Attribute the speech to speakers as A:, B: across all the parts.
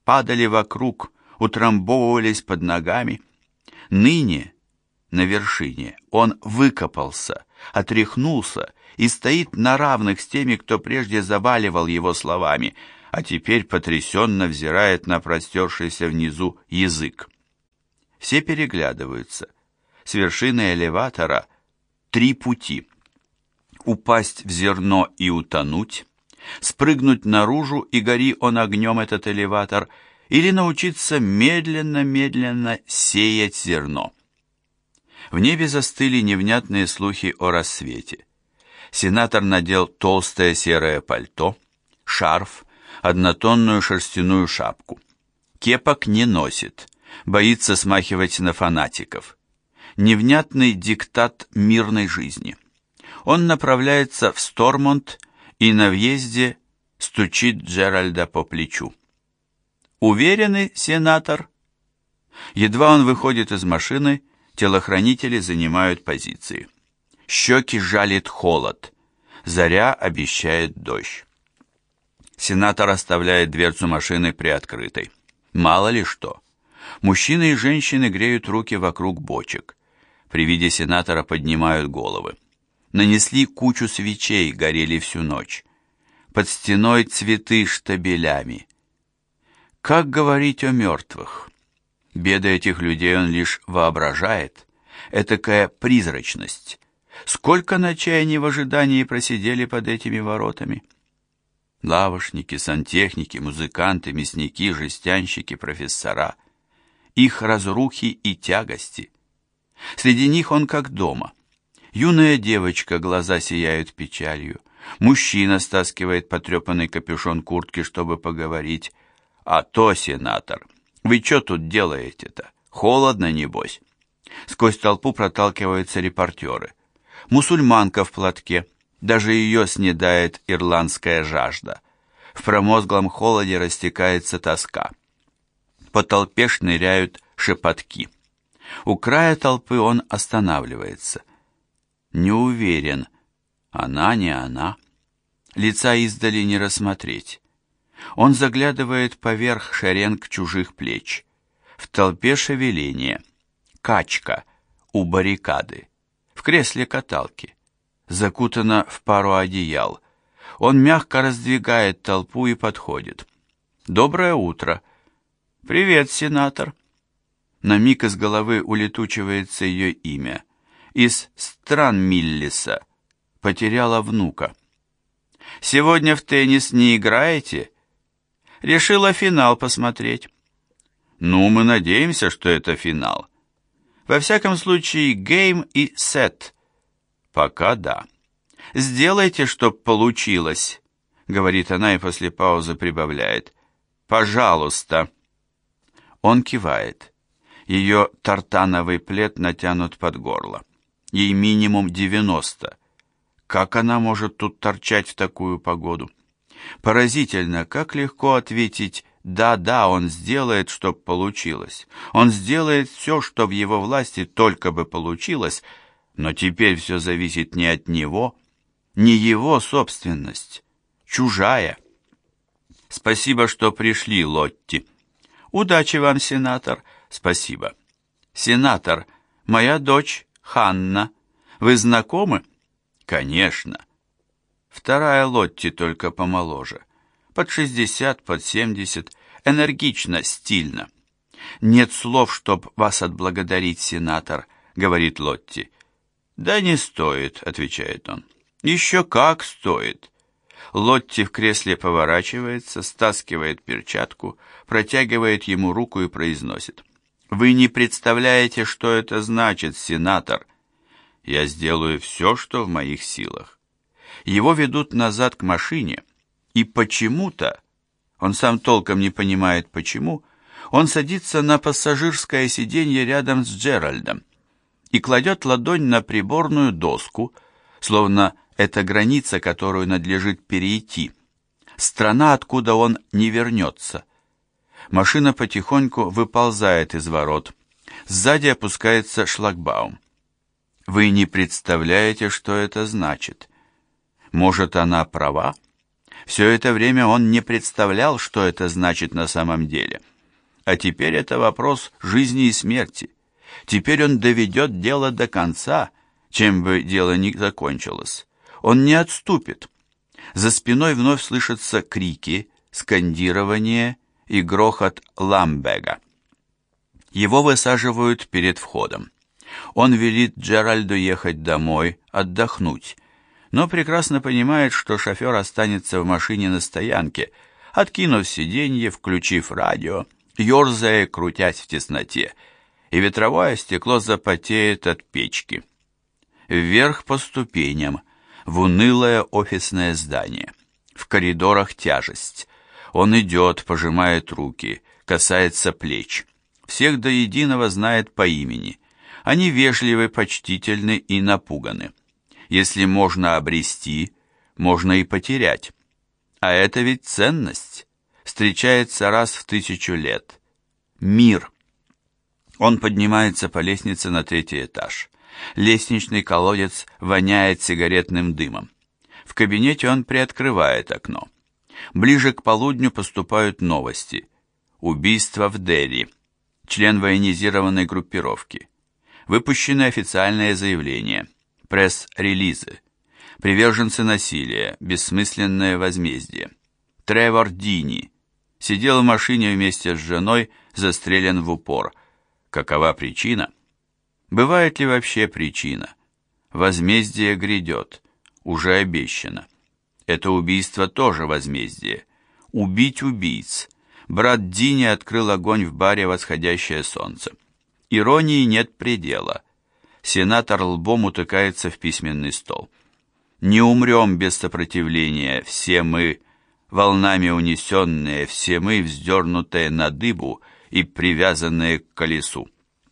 A: падали вокруг, утрамбовывались под ногами. Ныне на вершине он выкопался, отряхнулся и стоит на равных с теми, кто прежде заваливал его словами, а теперь потрясенно взирает на простершийся внизу язык. Все переглядываются. С вершины элеватора 3 пути: упасть в зерно и утонуть, спрыгнуть наружу, и гори он огнем, этот элеватор, или научиться медленно-медленно сеять зерно. В небе застыли невнятные слухи о рассвете. Сенатор надел толстое серое пальто, шарф, однотонную шерстяную шапку. Кепок не носит, боится смахивать на фанатиков. Невнятный диктат мирной жизни. Он направляется в Стормонт и на въезде стучит Джеральда по плечу. «Уверены, сенатор?» Едва он выходит из машины, телохранители занимают позиции. Щеки жалит холод. Заря обещает дождь. Сенатор оставляет дверцу машины приоткрытой. Мало ли что. Мужчины и женщины греют руки вокруг бочек. При виде сенатора поднимают головы. Нанесли кучу свечей, горели всю ночь. Под стеной цветы штабелями. Как говорить о мертвых? Беды этих людей он лишь воображает. Этакая призрачность. Сколько ночей они в ожидании просидели под этими воротами? Лавошники, сантехники, музыканты, мясники, жестянщики, профессора. Их разрухи и тягости. Среди них он как дома. Юная девочка, глаза сияют печалью. Мужчина стаскивает потрепанный капюшон куртки, чтобы поговорить. А то, сенатор, вы что тут делаете-то? Холодно, небось? Сквозь толпу проталкиваются репортеры. Мусульманка в платке. Даже ее снедает ирландская жажда. В промозглом холоде растекается тоска. По толпе шныряют шепотки. У края толпы он останавливается. Не уверен, она, не она. Лица издали не рассмотреть. Он заглядывает поверх шеренг чужих плеч. В толпе шевеление. Качка у баррикады. В кресле каталки. Закутана в пару одеял. Он мягко раздвигает толпу и подходит. «Доброе утро!» «Привет, сенатор!» На миг из головы улетучивается ее имя. Из Странмиллиса. Потеряла внука. «Сегодня в теннис не играете?» «Решила финал посмотреть». «Ну, мы надеемся, что это финал. Во всяком случае, гейм и сет». «Пока да». «Сделайте, чтоб получилось», — говорит она и после паузы прибавляет. «Пожалуйста». Он кивает. Ее тартановый плед натянут под горло. Ей минимум 90. Как она может тут торчать в такую погоду? Поразительно, как легко ответить «да-да, он сделает, чтоб получилось». Он сделает все, что в его власти, только бы получилось, но теперь все зависит не от него, не его собственность, чужая. «Спасибо, что пришли, Лотти». «Удачи вам, сенатор». «Спасибо». «Сенатор, моя дочь Ханна. Вы знакомы?» «Конечно». Вторая Лотти, только помоложе. Под 60, под 70, энергично, стильно. «Нет слов, чтоб вас отблагодарить, сенатор», — говорит Лотти. «Да не стоит», — отвечает он. «Еще как стоит». Лотти в кресле поворачивается, стаскивает перчатку, протягивает ему руку и произносит. «Вы не представляете, что это значит, сенатор. Я сделаю все, что в моих силах». Его ведут назад к машине, и почему-то, он сам толком не понимает почему, он садится на пассажирское сиденье рядом с Джеральдом и кладет ладонь на приборную доску, словно это граница, которую надлежит перейти, страна, откуда он не вернется. Машина потихоньку выползает из ворот. Сзади опускается шлагбаум. Вы не представляете, что это значит. Может, она права? Все это время он не представлял, что это значит на самом деле. А теперь это вопрос жизни и смерти. Теперь он доведет дело до конца, чем бы дело ни закончилось. Он не отступит. За спиной вновь слышатся крики, скандирование и грохот ламбега. Его высаживают перед входом. Он велит Джеральду ехать домой, отдохнуть, но прекрасно понимает, что шофер останется в машине на стоянке, откинув сиденье, включив радио, ерзая, крутясь в тесноте, и ветровое стекло запотеет от печки. Вверх по ступеням, в унылое офисное здание. В коридорах тяжесть. Он идет, пожимает руки, касается плеч. Всех до единого знает по имени. Они вежливы, почтительны и напуганы. Если можно обрести, можно и потерять. А это ведь ценность. Встречается раз в 1000 лет. Мир. Он поднимается по лестнице на 3-й этаж. Лестничный колодец воняет сигаретным дымом. В кабинете он приоткрывает окно. Ближе к полудню поступают новости. Убийство в Дерри. Член военизированной группировки. Выпущены официальные заявления. Пресс-релизы. Приверженцы насилия. Бессмысленное возмездие. Тревор Дини. Сидел в машине вместе с женой, застрелен в упор. Какова причина? Бывает ли вообще причина? Возмездие грядет. Уже обещано. Это убийство тоже возмездие. Убить убийц. Брат Дини открыл огонь в баре «Восходящее солнце». Иронии нет предела. Сенатор лбом утыкается в письменный стол. Не умрем без сопротивления, все мы, волнами унесенные, все мы, вздернутые на дыбу и привязанные к колесу.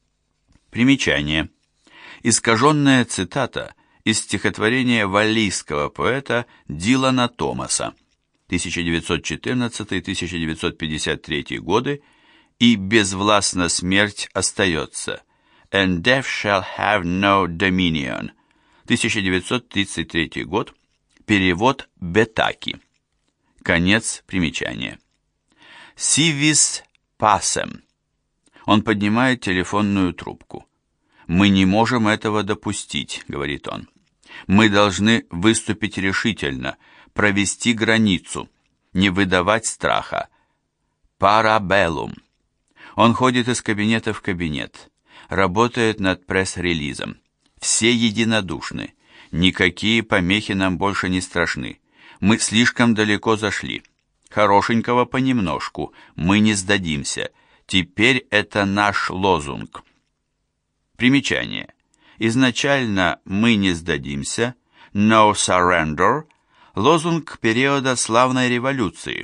A: Примечание. Искаженная цитата из стихотворения валлийского поэта Дилана Томаса 1914-1953 годы и «Безвластна смерть остается» «And death shall have no dominion» 1933 год, перевод Бетаки. Конец примечания. «Сивис пасем». Он поднимает телефонную трубку. «Мы не можем этого допустить», — говорит он. «Мы должны выступить решительно, провести границу, не выдавать страха. Парабеллум». Он ходит из кабинета в кабинет, работает над пресс-релизом. Все единодушны. Никакие помехи нам больше не страшны. Мы слишком далеко зашли. Хорошенького понемножку. Мы не сдадимся. Теперь это наш лозунг. Примечание. Изначально «мы не сдадимся», «no surrender», лозунг периода славной революции,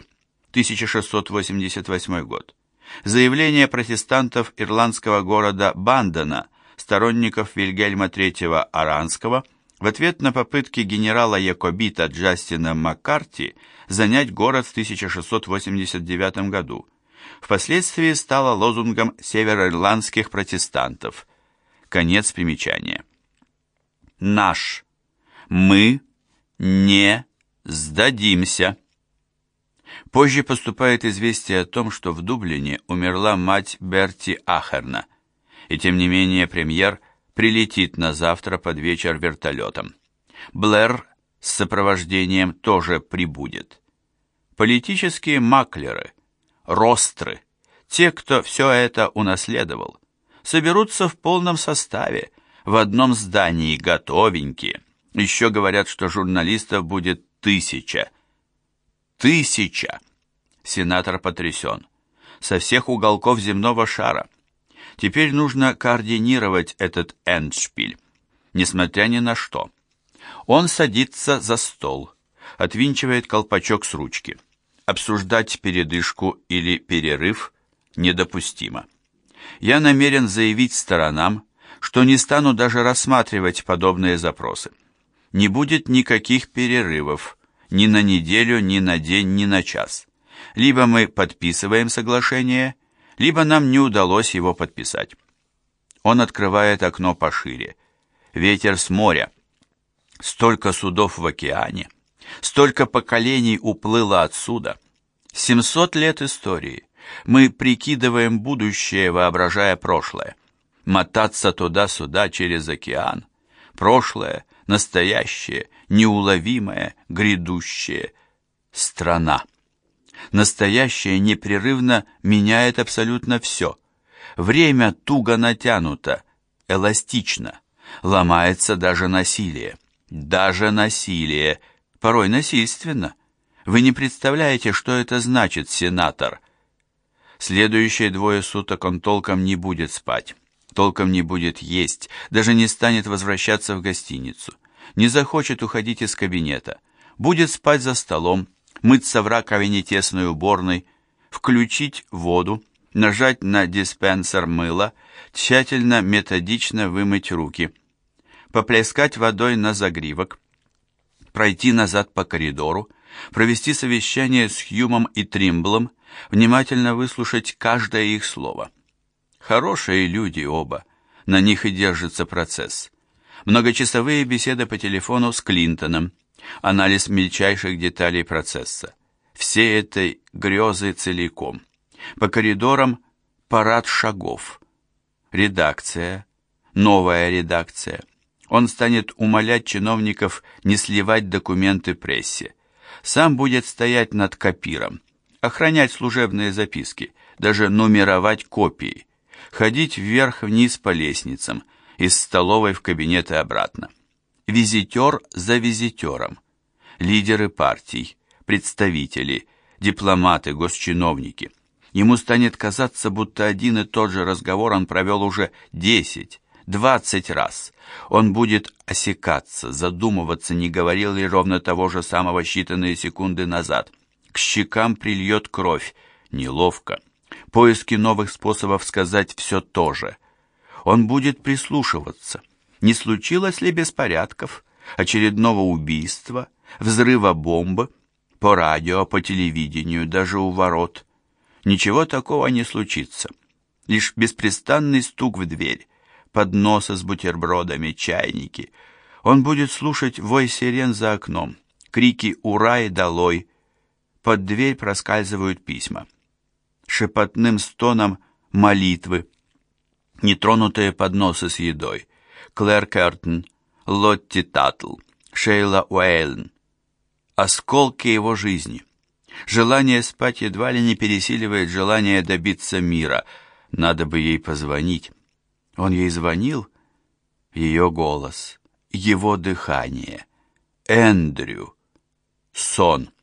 A: 1688 год. Заявление протестантов ирландского города Бандона, сторонников Вильгельма III Оранского, в ответ на попытки генерала-якобита Джастина Маккарти занять город в 1689 году. Впоследствии стало лозунгом североирландских протестантов. Конец примечания. Наш. Мы не сдадимся. Позже поступает известие о том, что в Дублине умерла мать Берти Ахерна, и тем не менее премьер прилетит на завтра под вечер вертолетом. Блэр с сопровождением тоже прибудет. Политические маклеры, ростры, те, кто все это унаследовал, соберутся в полном составе, в одном здании, готовенькие. Еще говорят, что журналистов будет 1000. 1000! Сенатор потрясен. Со всех уголков земного шара. Теперь нужно координировать этот эндшпиль, несмотря ни на что. Он садится за стол, отвинчивает колпачок с ручки. Обсуждать передышку или перерыв недопустимо. Я намерен заявить сторонам, что не стану даже рассматривать подобные запросы. Не будет никаких перерывов, ни на неделю, ни на день, ни на час. Либо мы подписываем соглашение, либо нам не удалось его подписать. Он открывает окно пошире. Ветер с моря. Столько судов в океане. Столько поколений уплыло отсюда. 700 лет истории. Мы прикидываем будущее, воображая прошлое. Мотаться туда-сюда через океан. Прошлое, настоящее, неуловимое, грядущее. Страна. Настоящее непрерывно меняет абсолютно все. Время туго натянуто, эластично. Ломается даже насилие. Даже насилие. Порой насильственно. Вы не представляете, что это значит, сенатор. Следующие 2 суток он толком не будет спать, толком не будет есть, даже не станет возвращаться в гостиницу, не захочет уходить из кабинета, будет спать за столом, мыться в раковине тесной уборной, включить воду, нажать на диспенсер мыла, тщательно, методично вымыть руки, поплескать водой на загривок, пройти назад по коридору, провести совещание с Хьюмом и Тримблом, внимательно выслушать каждое их слово. Хорошие люди оба, на них и держится процесс. Многочасовые беседы по телефону с Клинтоном, анализ мельчайших деталей процесса. Все этой грезы целиком. По коридорам парад шагов. Редакция, новая редакция. Он станет умолять чиновников не сливать документы прессе. Сам будет стоять над копиром, охранять служебные записки, даже нумеровать копии, ходить вверх-вниз по лестницам, из столовой в кабинет и обратно. Визитер за визитером. Лидеры партий, представители, дипломаты, госчиновники. Ему станет казаться, будто один и тот же разговор он провел уже 10, 20 раз. Он будет осекаться, задумываться, не говорил ли ровно того же самого считанные секунды назад. К щекам прильет кровь. Неловко. Поиски новых способов сказать все то же. Он будет прислушиваться. Не случилось ли беспорядков, очередного убийства, взрыва бомбы, по радио, по телевидению, даже у ворот? Ничего такого не случится. Лишь беспрестанный стук в дверь, подносы с бутербродами, чайники. Он будет слушать вой сирен за окном, крики «Ура!» и «Долой!». Под дверь проскальзывают письма. Шепотным стоном молитвы. Нетронутые подносы с едой. Клэр Кертон, Лотти Таттл, Шейла Уэйлн. Осколки его жизни. Желание спать едва ли не пересиливает желание добиться мира. Надо бы ей позвонить. Он ей звонил? Ее голос, его дыхание. Эндрю. Сон.